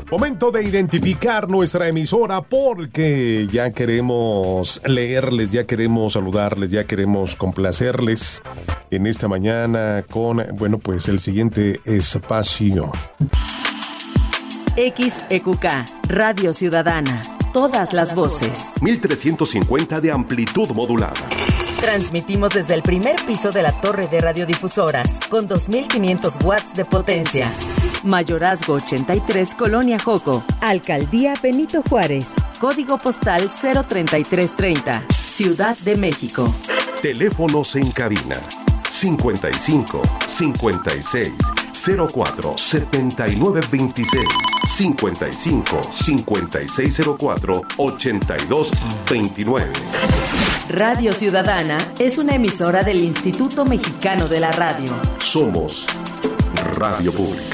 Momento de identificar nuestra emisora porque ya queremos leerles, ya queremos saludarles, ya queremos complacerles en esta mañana con, bueno, pues el siguiente espacio. XEQK, Radio Ciudadana, todas las voces. 1350 de amplitud modulada. Transmitimos desde el primer piso de la torre de radiodifusoras con 2500 watts de potencia. Mayorazgo 83, Colonia Joco. Alcaldía Benito Juárez. Código postal 03330. Ciudad de México. Teléfonos en cabina 55 56 04 79 26 55 56 04 82 29. Radio Ciudadana es una emisora del Instituto Mexicano de la Radio. Somos Radio Pública.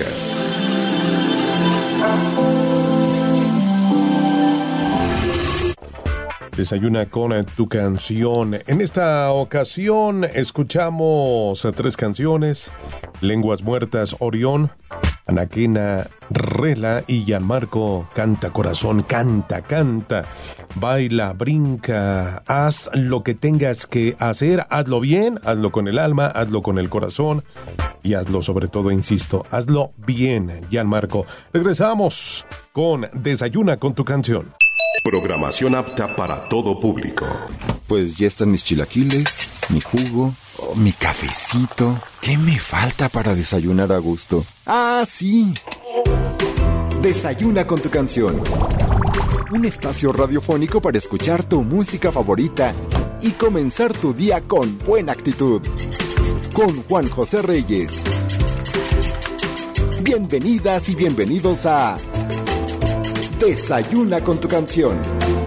Desayuna con tu canción. En esta ocasión escuchamos 3 canciones: Lenguas Muertas, Orión, Anaquena, Rela y Gianmarco, Canta Corazón, canta, canta, baila, brinca, haz lo que tengas que hacer, hazlo bien, hazlo con el alma, hazlo con el corazón y hazlo sobre todo, insisto, hazlo bien, Gianmarco. Regresamos con Desayuna con tu canción. Programación apta para todo público. Pues ya están mis chilaquiles, mi jugo, mi cafecito. ¿Qué me falta para desayunar a gusto? ¡Ah, sí! Desayuna con tu canción. Un espacio radiofónico para escuchar tu música favorita y comenzar tu día con buena actitud. Con Juan José Reyes. Bienvenidas y bienvenidos a Desayuna con tu canción.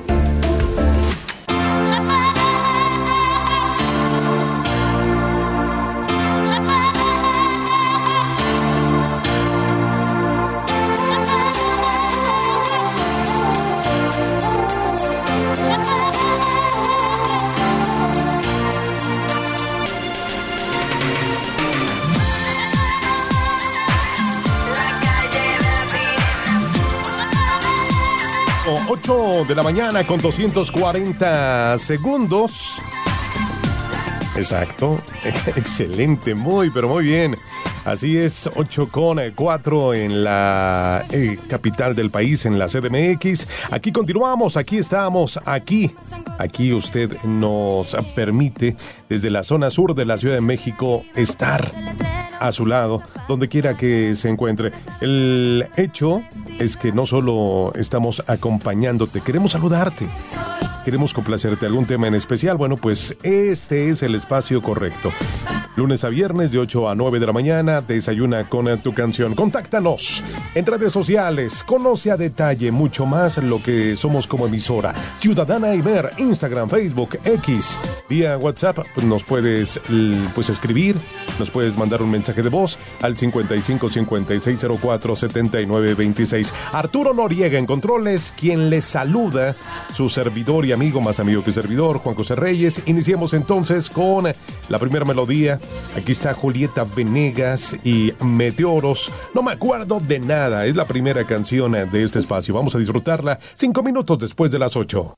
De la mañana con 240 segundos. Exacto. Excelente, muy, pero muy bien. Así es, 8:04 en la capital del país, en la CDMX. Aquí continuamos, aquí estamos, aquí usted nos permite desde la zona sur de la Ciudad de México estar a su lado, donde quiera que se encuentre. El hecho es que no solo estamos acompañándote, queremos saludarte, queremos complacerte. ¿Algún tema en especial? Bueno, pues este es el espacio correcto. Lunes a viernes de 8 a 9 de la mañana, Desayuna con tu canción. Contáctanos en redes sociales, conoce a detalle mucho más lo que somos como emisora. Ciudadana Imer, Instagram, Facebook, X. Vía WhatsApp nos puedes escribir, nos puedes mandar un mensaje de voz al 55 56 04 79 26. Arturo Noriega en controles, quien les saluda, su servidor y amigo, más amigo que servidor, Juan José Reyes. Iniciemos entonces con la primera melodía. Aquí está Julieta Venegas y Meteoros. No me acuerdo de nada. Es la primera canción de este espacio. Vamos a disfrutarla 5 minutos después de las 8.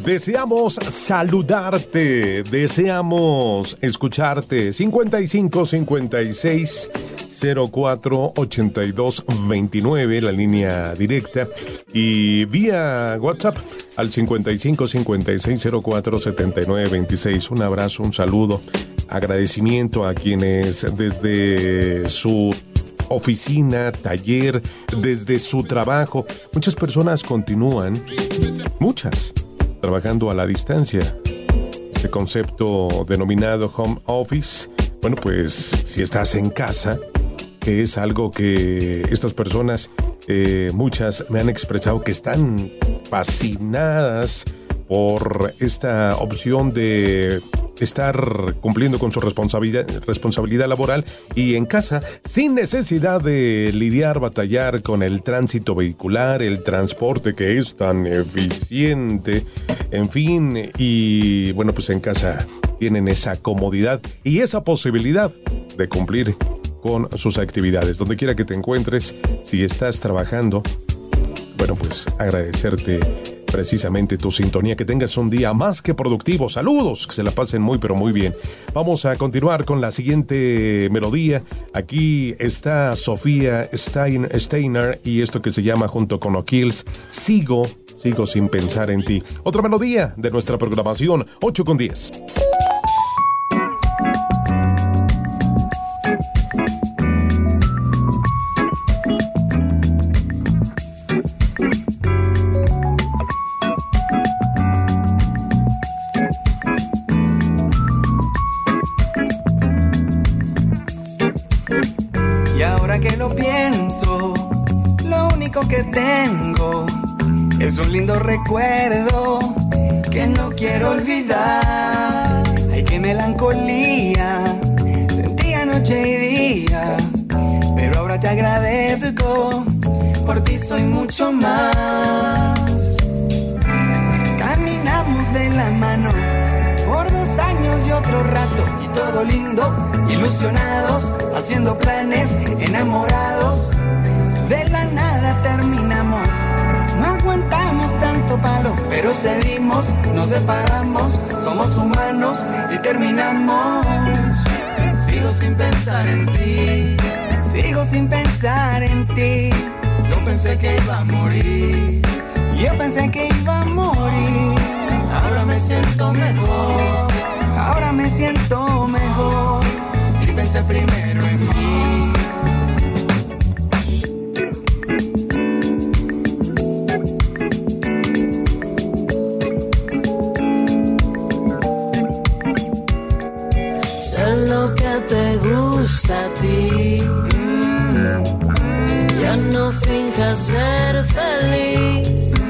Deseamos saludarte, deseamos escucharte. 55 56 04 82 29, la línea directa, y vía WhatsApp al 55 56 04 79 26. Un abrazo, un saludo, agradecimiento a quienes desde su oficina, taller, desde su trabajo, muchas personas continúan, muchas, trabajando a la distancia. Este concepto denominado home office, bueno, pues si estás en casa, que es algo que estas personas, muchas me han expresado que están fascinadas por esta opción de estar cumpliendo con su responsabilidad laboral y en casa, sin necesidad de lidiar, batallar con el tránsito vehicular, el transporte que es tan eficiente, en fin, y bueno, pues en casa tienen esa comodidad y esa posibilidad de cumplir con sus actividades. Donde quiera que te encuentres, si estás trabajando, bueno, pues agradecerte precisamente tu sintonía, que tengas un día más que productivo. Saludos, que se la pasen muy pero muy bien. Vamos a continuar con la siguiente melodía. Aquí está Sofía Steiner y esto que se llama junto con O'Kills, Sigo sin pensar en ti. Otra melodía de nuestra programación, 8:10. Que lo pienso, lo único que tengo es un lindo recuerdo que no quiero olvidar. Ay, qué melancolía sentía noche y día, pero ahora te agradezco, por ti soy mucho más. Caminamos de la mano por 2 años y otro rato, y todo lindo, ilusionados, haciendo planes, enamorados. De la nada terminamos, no aguantamos tanto palo, pero seguimos, nos separamos, somos humanos y terminamos. Sigo sin pensar en ti, sigo sin pensar en ti. Yo pensé que iba a morir, yo pensé que iba a morir. Ahora me siento mejor, ahora me siento mejor, y pensé primero en mí. Sé lo que te gusta a ti, ya no finjas ser feliz.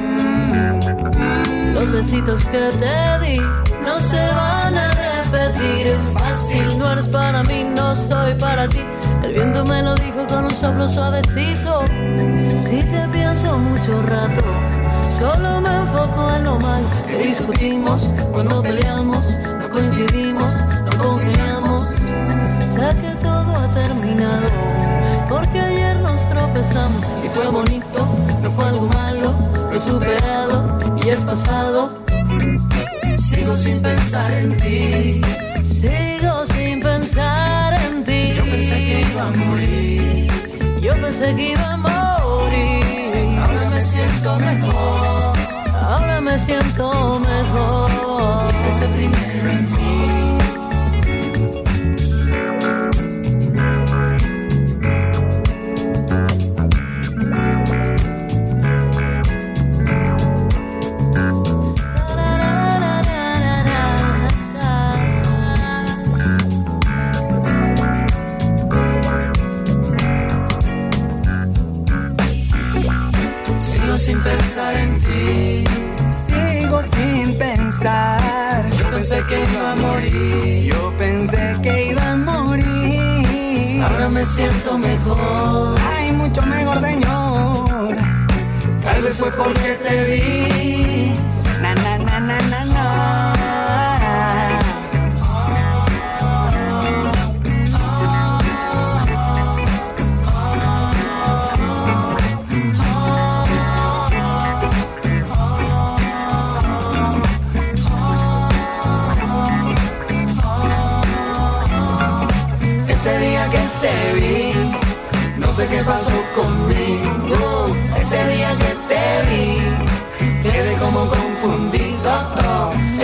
Los besitos que te di no se van a repetir. Fácil, no eres para mí, no soy para ti. El viento me lo dijo con un soplo suavecito. Si te pienso mucho rato, solo me enfoco en lo malo que discutimos. Cuando peleamos, no coincidimos, no congeniamos. Sé que todo ha terminado, porque ayer nos tropezamos y fue bonito, no fue algo malo. Lo he superado y es pasado. Sigo sin pensar en ti, sigo sin pensar en ti. Yo pensé que iba a morir, yo pensé que iba a morir. Ahora me siento mejor, ahora me siento mejor. Y pensé primero en mí. Sin pensar en ti, sigo sin pensar. Yo pensé que iba a morir, yo pensé que iba a morir. Ahora me siento mejor, ay, mucho mejor, señor. Tal vez fue porque te vi, na na na na na na.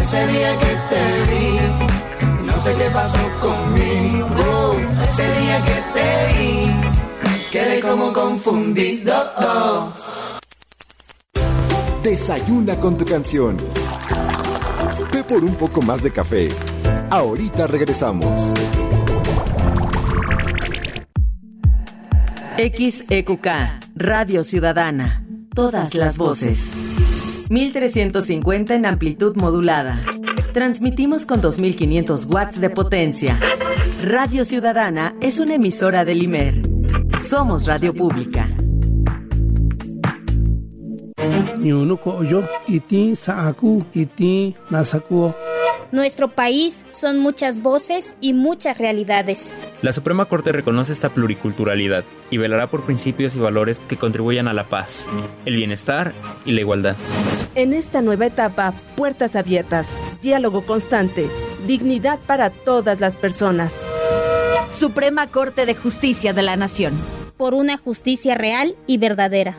ese día que te vi, no sé qué pasó conmigo. Ese día que te vi, quedé como confundido. Desayuna con tu canción. Ve por un poco más de café. Ahorita regresamos. XEQK, Radio Ciudadana. Todas las voces. 1350 en amplitud modulada. Transmitimos con 2500 watts de potencia. Radio Ciudadana es una emisora del IMER. Somos radio pública. Nuestro país son muchas voces y muchas realidades. La Suprema Corte reconoce esta pluriculturalidad y velará por principios y valores que contribuyan a la paz, el bienestar y la igualdad. En esta nueva etapa, puertas abiertas, diálogo constante, dignidad para todas las personas. Suprema Corte de Justicia de la Nación. Por una justicia real y verdadera.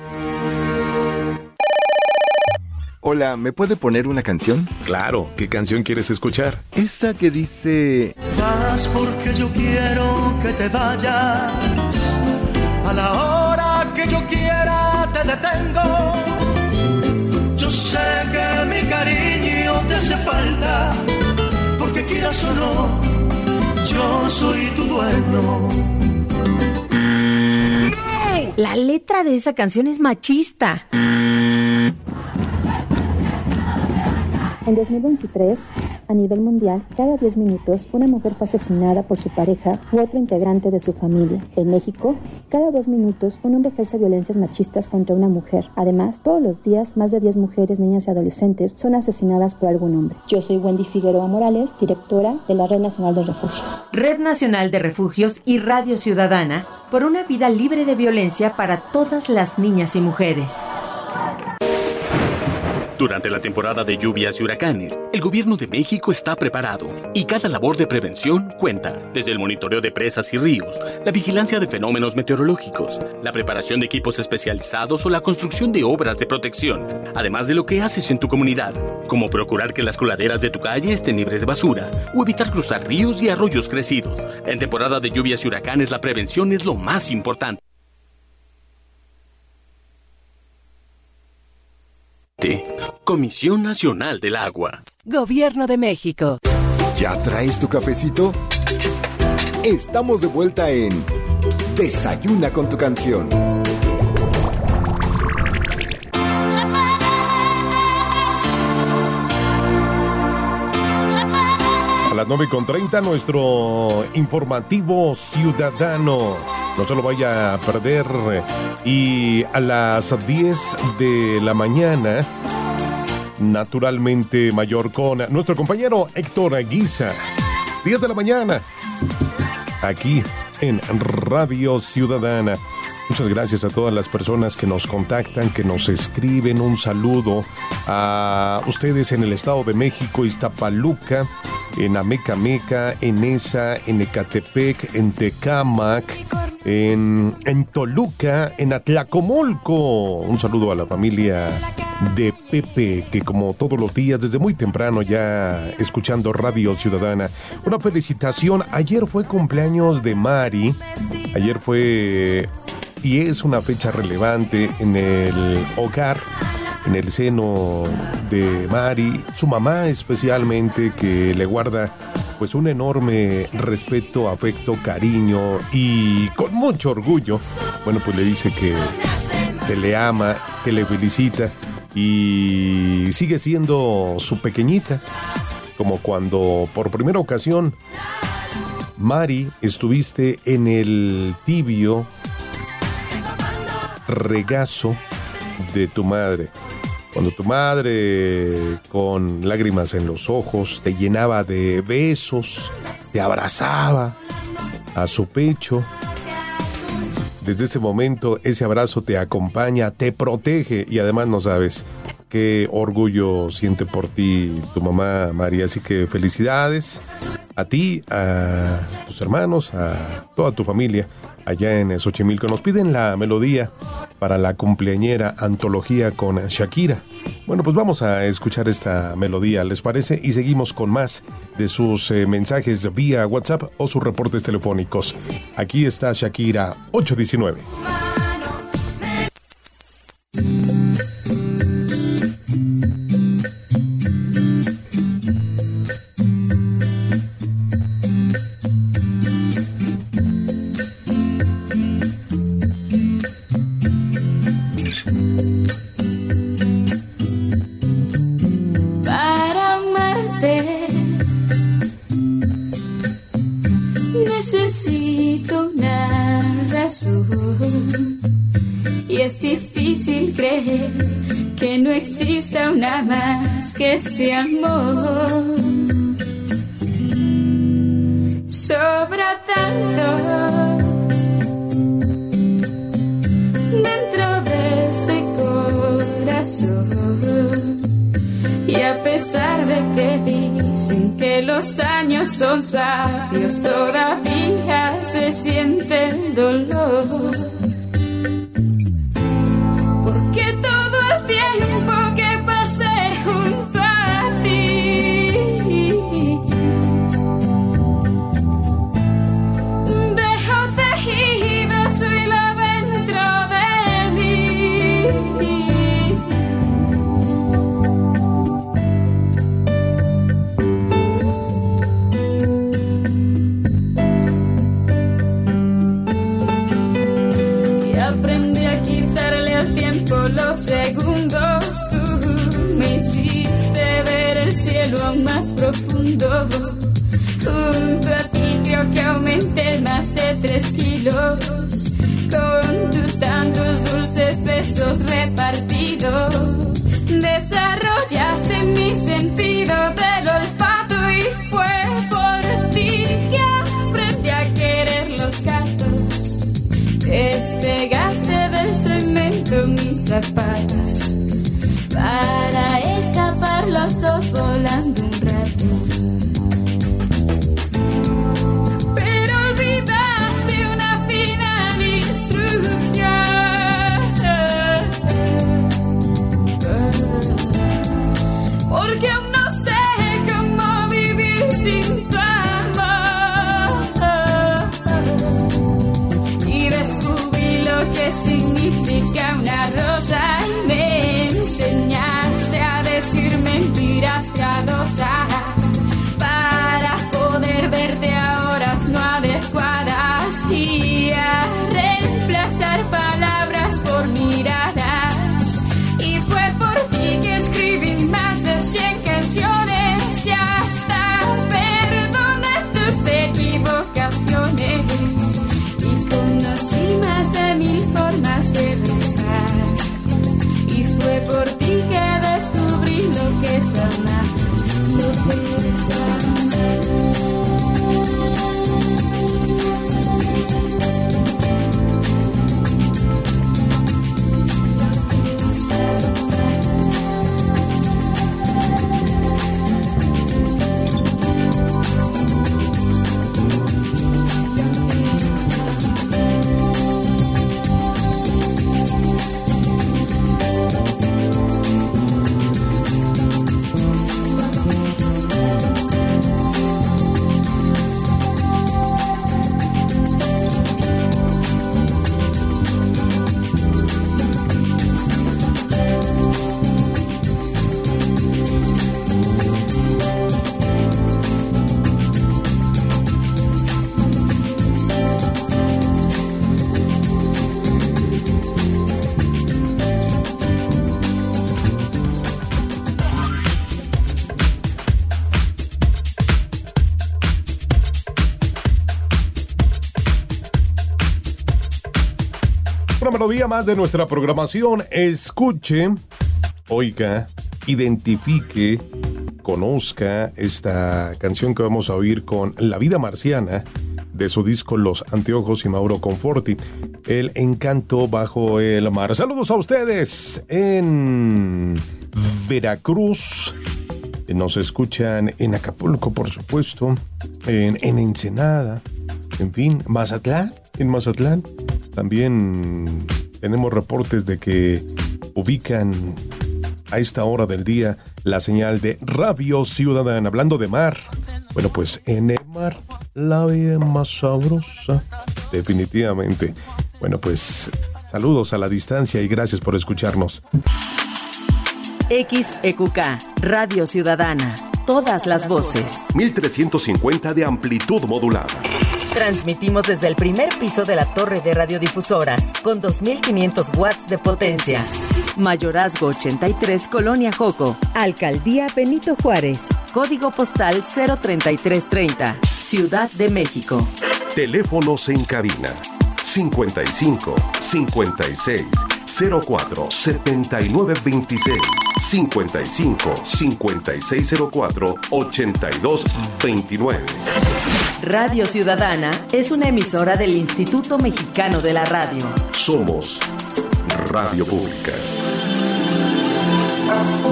Hola, ¿me puede poner una canción? Claro, ¿qué canción quieres escuchar? Esa que dice... Vas porque yo quiero que te vayas. A la hora que yo quiera te detengo. Yo sé que mi cariño te hace falta. Porque quieras o no, yo soy tu dueño. La letra de esa canción es machista. En 2023, a nivel mundial, cada 10 minutos una mujer fue asesinada por su pareja u otro integrante de su familia. En México, cada 2 minutos un hombre ejerce violencias machistas contra una mujer. Además, todos los días, más de 10 mujeres, niñas y adolescentes son asesinadas por algún hombre. Yo soy Wendy Figueroa Morales, directora de la Red Nacional de Refugios. Red Nacional de Refugios y Radio Ciudadana por una vida libre de violencia para todas las niñas y mujeres. Durante la temporada de lluvias y huracanes, el gobierno de México está preparado y cada labor de prevención cuenta, desde el monitoreo de presas y ríos, la vigilancia de fenómenos meteorológicos, la preparación de equipos especializados o la construcción de obras de protección, además de lo que haces en tu comunidad, como procurar que las coladeras de tu calle estén libres de basura o evitar cruzar ríos y arroyos crecidos. En temporada de lluvias y huracanes, la prevención es lo más importante. Comisión Nacional del Agua. Gobierno de México. ¿Ya traes tu cafecito? Estamos de vuelta en Desayuna con tu canción. A las 9:30, nuestro informativo ciudadano. No se lo vaya a perder. Y a las 10 de la mañana, naturalmente mayor con nuestro compañero Héctor Guisa. 10 de la mañana, aquí en Radio Ciudadana. Muchas gracias a todas las personas que nos contactan, que nos escriben. Un saludo a ustedes en el Estado de México, Iztapaluca, en Amecameca, en Esa, en Ecatepec, en Tecámac, en Toluca, en Atlacomulco. Un saludo a la familia de Pepe, que como todos los días, desde muy temprano ya escuchando Radio Ciudadana. Una felicitación. Ayer fue cumpleaños de Mari. Ayer fue... y es una fecha relevante en el hogar, en el seno de Mari, su mamá especialmente, que le guarda pues un enorme respeto, afecto, cariño y con mucho orgullo. Bueno, pues le dice que le ama, que le felicita y sigue siendo su pequeñita, como cuando por primera ocasión, Mari, estuviste en el tibio regazo de tu madre. Cuando tu madre, con lágrimas en los ojos, te llenaba de besos, te abrazaba a su pecho. Desde ese momento, ese abrazo te acompaña, te protege y además no sabes qué orgullo siente por ti tu mamá, María. Así que felicidades a ti, a tus hermanos, a toda tu familia allá en Xochimilco. Nos piden la melodía para la cumpleañera Antología con Shakira. Bueno, pues vamos a escuchar esta melodía, ¿les parece? Y seguimos con más de sus mensajes vía WhatsApp o sus reportes telefónicos. Aquí está Shakira, 819. Necesito una razón y es difícil creer que no exista una más que este amor. Sobra tanto dentro de este corazón. Y a pesar de que dicen que los años son sabios, todavía se siente el dolor. Porque todo el tiempo que pasé junto a ti dejó tejido su hilo dentro de mí. Los segundos tú me hiciste ver el cielo aún más profundo. Junto a ti creo que aumenté más de 3 kilos con tus tantos dulces besos repartidos. Desarrollaste mi sentido del olfato y fue por ti que aprendí a querer los gatos. Despegaste del cemento mis zapatos para escapar los dos volando un rato. Pero olvidaste una final instrucción, porque aún no sé cómo vivir sin tu amor. Y descubrí lo que significa una rosa y me enseñaste a decir mentiras piadosas para poder verte a horas no adecuadas y a reemplazar palabras por miradas. Y fue por ti que escribí más de 100 canciones y hasta perdoné tus equivocaciones. Conocí más de 1000 formas de besar y fue por ti que descubrí lo que es amar, lo que es amar. Una melodía más de nuestra programación. Escuche, oiga, identifique, conozca esta canción que vamos a oír con La Vida Marciana de su disco Los Anteojos y Mauro Conforti, El Encanto Bajo el Mar. Saludos a ustedes en Veracruz. Nos escuchan en Acapulco, por supuesto, en Ensenada, en fin, Mazatlán. en Mazatlán. También tenemos reportes de que ubican a esta hora del día la señal de Radio Ciudadana. Hablando de mar, bueno, pues en el mar la vida es más sabrosa, definitivamente. Bueno, pues saludos a la distancia y gracias por escucharnos. XEQK, Radio Ciudadana, todas las voces. 1350 de amplitud modulada. Transmitimos desde el primer piso de la torre de radiodifusoras con 2500 watts de potencia. Mayorazgo 83, Colonia Joco, Alcaldía Benito Juárez, código postal 03330, Ciudad de México. Teléfonos en cabina 55 56 04 79 26 55 56 04 82 29. Radio Ciudadana es una emisora del Instituto Mexicano de la Radio. Somos Radio Pública.